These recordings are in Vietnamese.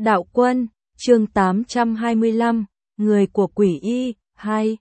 Đạo Quân, chương 825, Người của Quỷ Y, 2.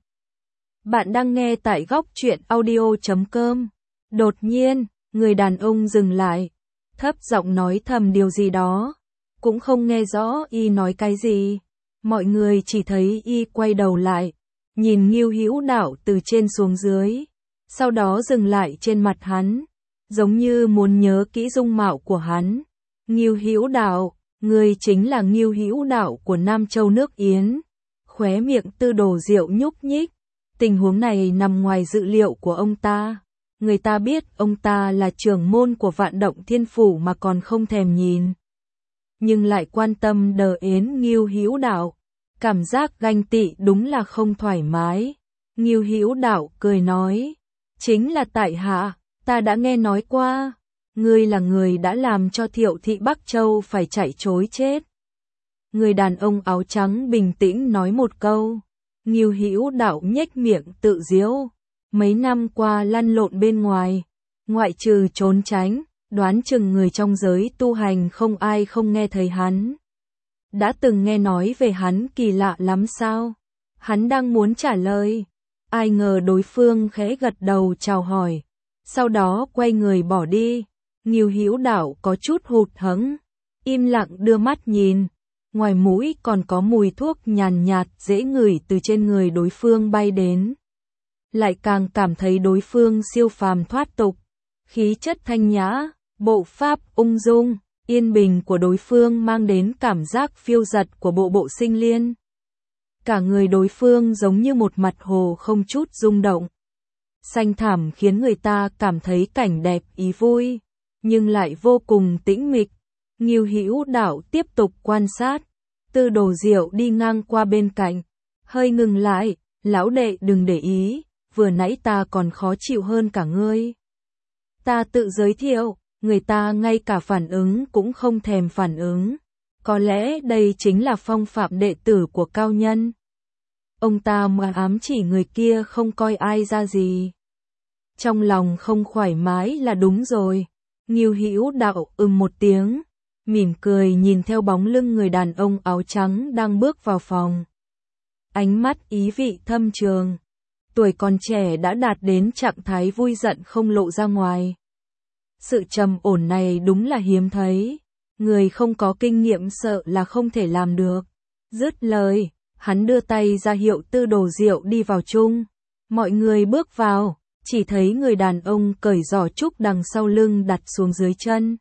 Bạn đang nghe tại góc truyện audio.com. Đột nhiên, người đàn ông dừng lại, thấp giọng nói thầm điều gì đó. Cũng không nghe rõ y nói cái gì. Mọi người chỉ thấy y quay đầu lại, nhìn Ngưu Hữu Đạo từ trên xuống dưới, sau đó dừng lại trên mặt hắn, giống như muốn nhớ kỹ dung mạo của hắn. Ngưu Hữu Đạo, người chính là Ngưu Hữu Đạo của Nam Châu nước Yến. Khóe miệng Tư Đồ Diệu nhúc nhích. Tình huống này nằm ngoài dự liệu của ông ta. Người ta biết ông ta là trưởng môn của Vạn Động Thiên Phủ mà còn không thèm nhìn, nhưng lại quan tâm đến Ngưu Hữu Đạo. Cảm giác ganh tị đúng là không thoải mái. Ngưu Hữu Đạo cười nói, chính là tại hạ, ta đã nghe nói qua, ngươi là người đã làm cho Thiệu thị Bắc Châu phải chạy trối chết. Người đàn ông áo trắng bình tĩnh nói một câu. Ngưu Hữu Đạo nhếch miệng tự giễu, mấy năm qua lăn lộn bên ngoài, ngoại trừ trốn tránh, đoán chừng người trong giới tu hành không ai không nghe thấy hắn. Đã từng nghe nói về hắn kỳ lạ lắm sao? Hắn đang muốn trả lời, ai ngờ đối phương khẽ gật đầu chào hỏi, sau đó quay người bỏ đi. Ngưu Hữu Đạo có chút hụt hẫng, im lặng đưa mắt nhìn, ngoài mũi còn có mùi thuốc nhàn nhạt dễ ngửi từ trên người đối phương bay đến. Lại càng cảm thấy đối phương siêu phàm thoát tục, khí chất thanh nhã, bộ pháp ung dung, yên bình của đối phương mang đến cảm giác phiêu dật của bộ sinh liên. Cả người đối phương giống như một mặt hồ không chút rung động. Xanh thẳm khiến người ta cảm thấy cảnh đẹp ý vui, nhưng lại vô cùng tĩnh mịch. Ngưu Hữu Đạo tiếp tục quan sát. Tư Đồ Diệu đi ngang qua bên cạnh, hơi ngừng lại, lão đệ đừng để ý, vừa nãy ta còn khó chịu hơn cả ngươi. Ta tự giới thiệu, người ta ngay cả phản ứng cũng không thèm phản ứng. Có lẽ đây chính là phong phạm đệ tử của cao nhân. Ông ta mà ám chỉ người kia không coi ai ra gì. Trong lòng không thoải mái là đúng rồi. Ngưu Hữu Đạo một tiếng, mỉm cười nhìn theo bóng lưng người đàn ông áo trắng đang bước vào phòng. Ánh mắt ý vị thâm trường. Tuổi còn trẻ đã đạt đến trạng thái vui giận không lộ ra ngoài. Sự trầm ổn này đúng là hiếm thấy. Người không có kinh nghiệm sợ là không thể làm được. Dứt lời, hắn đưa tay ra hiệu Tư Đồ Diệu đi vào chung. Mọi người bước vào, chỉ thấy người đàn ông cởi giỏ trúc đằng sau lưng đặt xuống dưới chân.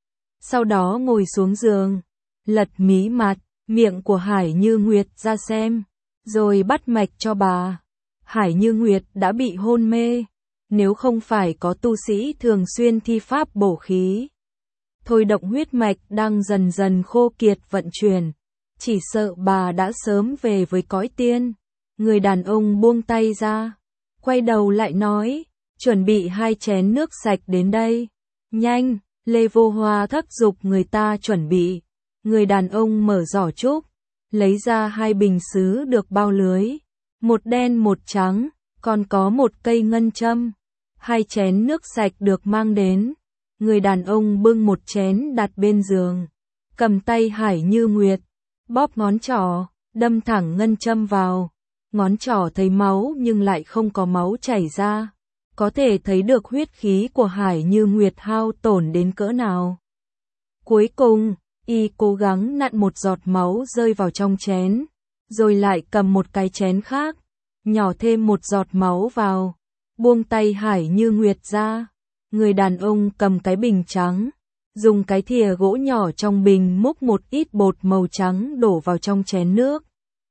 Sau đó ngồi xuống giường, lật mí mặt, miệng của Hải Như Nguyệt ra xem, rồi bắt mạch cho bà. Hải Như Nguyệt đã bị hôn mê, nếu không phải có tu sĩ thường xuyên thi pháp bổ khí, thôi động huyết mạch đang dần dần khô kiệt vận chuyển, chỉ sợ bà đã sớm về với cõi tiên. Người đàn ông buông tay ra, quay đầu lại nói, chuẩn bị 2 chén nước sạch đến đây, nhanh. Lê Vô Hoa thúc giục người ta chuẩn bị. Người đàn ông mở giỏ trúc, lấy ra 2 bình sứ được bao lưới, một đen một trắng, còn có một cây ngân châm. 2 chén nước sạch được mang đến. Người đàn ông bưng một chén đặt bên giường, cầm tay Hải Như Nguyệt, bóp ngón trỏ, đâm thẳng ngân châm vào. Ngón trỏ thấy máu nhưng lại không có máu chảy ra. Có thể thấy được huyết khí của Hải Như Nguyệt hao tổn đến cỡ nào. Cuối cùng, y cố gắng nặn một giọt máu rơi vào trong chén, rồi lại cầm một cái chén khác, nhỏ thêm một giọt máu vào, buông tay Hải Như Nguyệt ra. Người đàn ông cầm cái bình trắng, dùng cái thìa gỗ nhỏ trong bình múc một ít bột màu trắng đổ vào trong chén nước.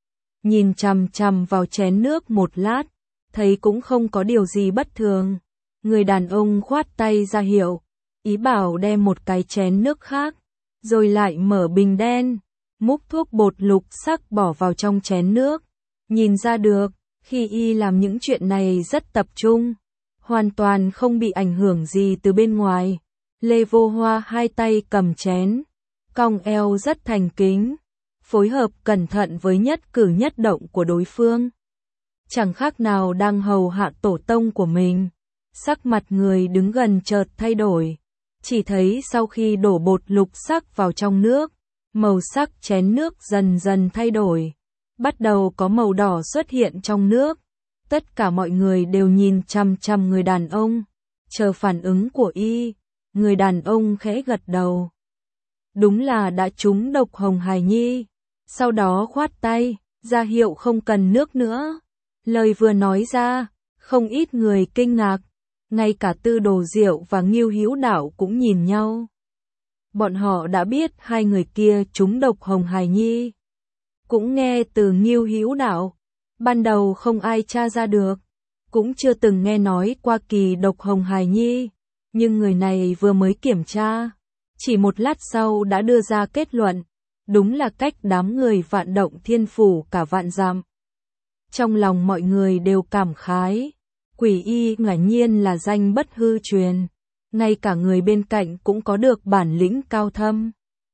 Nhìn chằm chằm vào chén nước một lát, thấy cũng không có điều gì bất thường. Người đàn ông khoát tay ra hiệu, ý bảo đem một cái chén nước khác, rồi lại mở bình đen, múc thuốc bột lục sắc bỏ vào trong chén nước. Nhìn ra được, khi y làm những chuyện này rất tập trung, hoàn toàn không bị ảnh hưởng gì từ bên ngoài. Lê Vô Hoa 2 tay cầm chén, cong eo rất thành kính, phối hợp cẩn thận với nhất cử nhất động của đối phương. Chẳng khác nào đang hầu hạ tổ tông của mình. Sắc mặt người đứng gần chợt thay đổi. Chỉ thấy sau khi đổ bột lục sắc vào trong nước, Màu sắc chén nước dần dần thay đổi, bắt đầu có màu đỏ xuất hiện trong nước. Tất cả mọi người đều nhìn chằm chằm người đàn ông, chờ phản ứng của y. Người đàn ông khẽ gật đầu. Đúng là đã trúng độc Hồng Hải Nhi. Sau đó khoát tay, ra hiệu không cần nước nữa. Lời vừa nói ra, không ít người kinh ngạc, ngay cả Tư Đồ Diệu và Ngưu Hữu Đạo cũng nhìn nhau. Bọn họ đã biết hai người kia trúng độc Hồng Hải Nhi. Cũng nghe từ Ngưu Hữu Đạo, ban đầu không ai tra ra được, cũng chưa từng nghe nói qua kỳ độc Hồng Hải Nhi, nhưng người này vừa mới kiểm tra, chỉ một lát sau đã đưa ra kết luận, đúng là cách đám người Vạn Động Thiên Phủ cả vạn dặm. Trong lòng mọi người đều cảm khái, Quỷ Y ngả nhiên là danh bất hư truyền, ngay cả người bên cạnh cũng có được bản lĩnh cao thâm.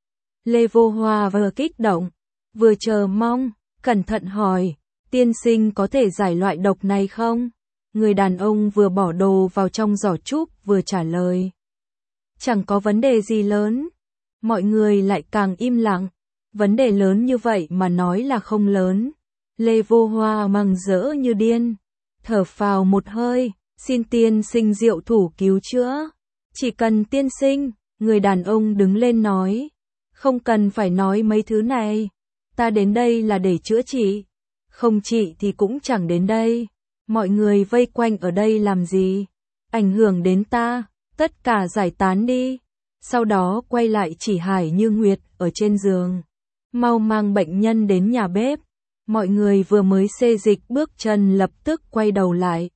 Lê Vô Hoa vừa kích động, vừa chờ mong, cẩn thận hỏi, tiên sinh có thể giải loại độc này không? Người đàn ông vừa bỏ đồ vào trong giỏ trúc vừa trả lời. Chẳng có vấn đề gì lớn. Mọi người lại càng im lặng. Vấn đề lớn như vậy mà nói là không lớn. Lê Vô Hoa mừng rỡ như điên. Thở phào một hơi, xin tiên sinh diệu thủ cứu chữa. Chỉ cần tiên sinh, người đàn ông đứng lên nói. Không cần phải nói mấy thứ này. Ta đến đây là để chữa trị. Không trị thì cũng chẳng đến đây. Mọi người vây quanh ở đây làm gì? Ảnh hưởng đến ta, tất cả giải tán đi. Sau đó quay lại chỉ Hải Như Nguyệt ở trên giường. Mau mang bệnh nhân đến nhà bếp. Mọi người vừa mới xê dịch bước chân lập tức quay đầu lại.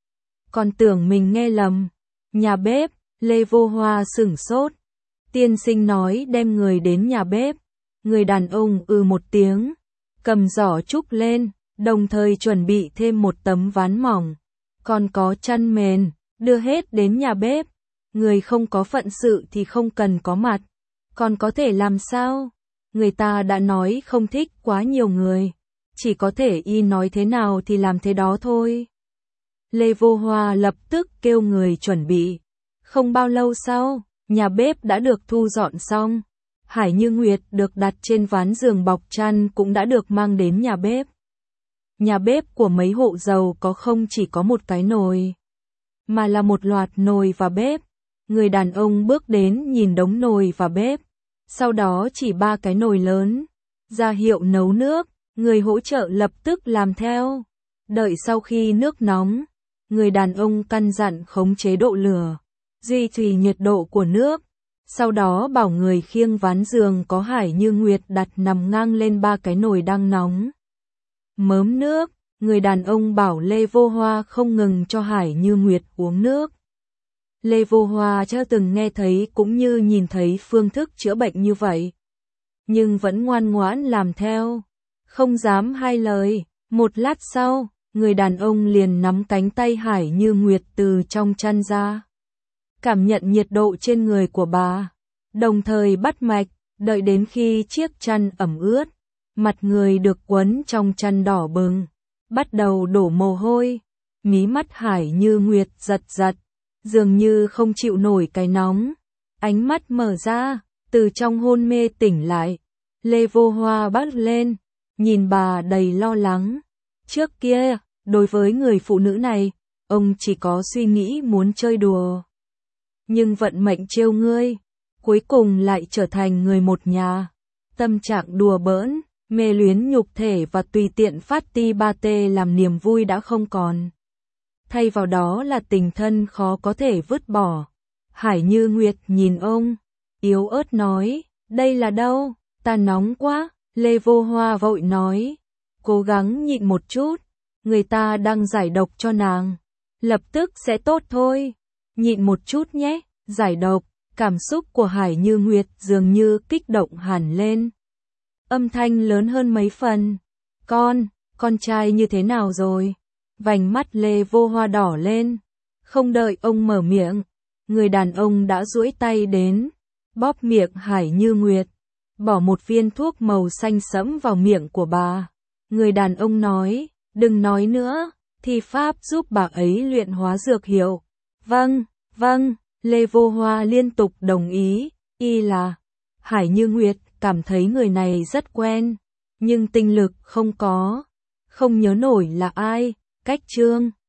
Còn tưởng mình nghe lầm. Nhà bếp, Lê Vô Hoa sửng sốt. Tiên sinh nói đem người đến nhà bếp. Người đàn ông một tiếng, cầm giỏ trúc lên, đồng thời chuẩn bị thêm một tấm ván mỏng, còn có chăn mền, đưa hết đến nhà bếp. Người không có phận sự thì không cần có mặt, còn có thể làm sao? Người ta đã nói không thích quá nhiều người, chỉ có thể y nói thế nào thì làm thế đó thôi. Lê Vô Hoa lập tức kêu người chuẩn bị. Không bao lâu sau, nhà bếp đã được thu dọn xong. Hải Như Nguyệt được đặt trên ván giường bọc chăn cũng đã được mang đến nhà bếp. Nhà bếp của mấy hộ giàu có không chỉ có một cái nồi, mà là một loạt nồi và bếp. Người đàn ông bước đến nhìn đống nồi và bếp, sau đó chỉ 3 cái nồi lớn, ra hiệu nấu nước, người hỗ trợ lập tức làm theo. Đợi sau khi nước nóng, người đàn ông căn dặn khống chế độ lửa, duy trì nhiệt độ của nước. Sau đó bảo người khiêng ván giường có Hải Như Nguyệt đặt nằm ngang lên 3 cái nồi đang nóng. Mớm nước, người đàn ông bảo Lê Vô Hoa không ngừng cho Hải Như Nguyệt uống nước. Lê Vô Hoa chưa từng nghe thấy cũng như nhìn thấy phương thức chữa bệnh như vậy, nhưng vẫn ngoan ngoãn làm theo, không dám hai lời. Một lát sau, người đàn ông liền nắm cánh tay Hải Như Nguyệt từ trong chăn ra, cảm nhận nhiệt độ trên người của bà, đồng thời bắt mạch, đợi đến khi chiếc chăn ẩm ướt, mặt người được quấn trong chăn đỏ bừng, bắt đầu đổ mồ hôi, mí mắt Hải Như Nguyệt giật giật, dường như không chịu nổi cái nóng, ánh mắt mở ra, từ trong hôn mê tỉnh lại. Lê Vô Hoa bắt lên, nhìn bà đầy lo lắng. Trước kia, đối với người phụ nữ này, ông chỉ có suy nghĩ muốn chơi đùa. Nhưng vận mệnh trêu ngươi, cuối cùng lại trở thành người một nhà. Tâm trạng đùa bỡn, mê luyến nhục thể và tùy tiện phát ti ba tê làm niềm vui đã không còn. Thay vào đó là tình thân khó có thể vứt bỏ. Hải Như Nguyệt nhìn ông, yếu ớt nói, đây là đâu, ta nóng quá. Lê Vô Hoa vội nói, cố gắng nhịn một chút, người ta đang giải độc cho nàng, lập tức sẽ tốt thôi. Nhịn một chút nhé, giải độc. Cảm xúc của Hải Như Nguyệt dường như kích động hẳn lên. Âm thanh lớn hơn mấy phần. Con trai như thế nào rồi? Vành mắt Lê Vô Hoa đỏ lên. Không đợi ông mở miệng, người đàn ông đã duỗi tay đến, bóp miệng Hải Như Nguyệt, bỏ một viên thuốc màu xanh sẫm vào miệng của bà. Người đàn ông nói, đừng nói nữa, thi pháp giúp bà ấy luyện hóa dược hiệu. Vâng. Lê Vô Hoa liên tục đồng ý, y là. Hải Như Nguyệt cảm thấy người này rất quen, nhưng tinh lực không có, không nhớ nổi là ai. Cách chương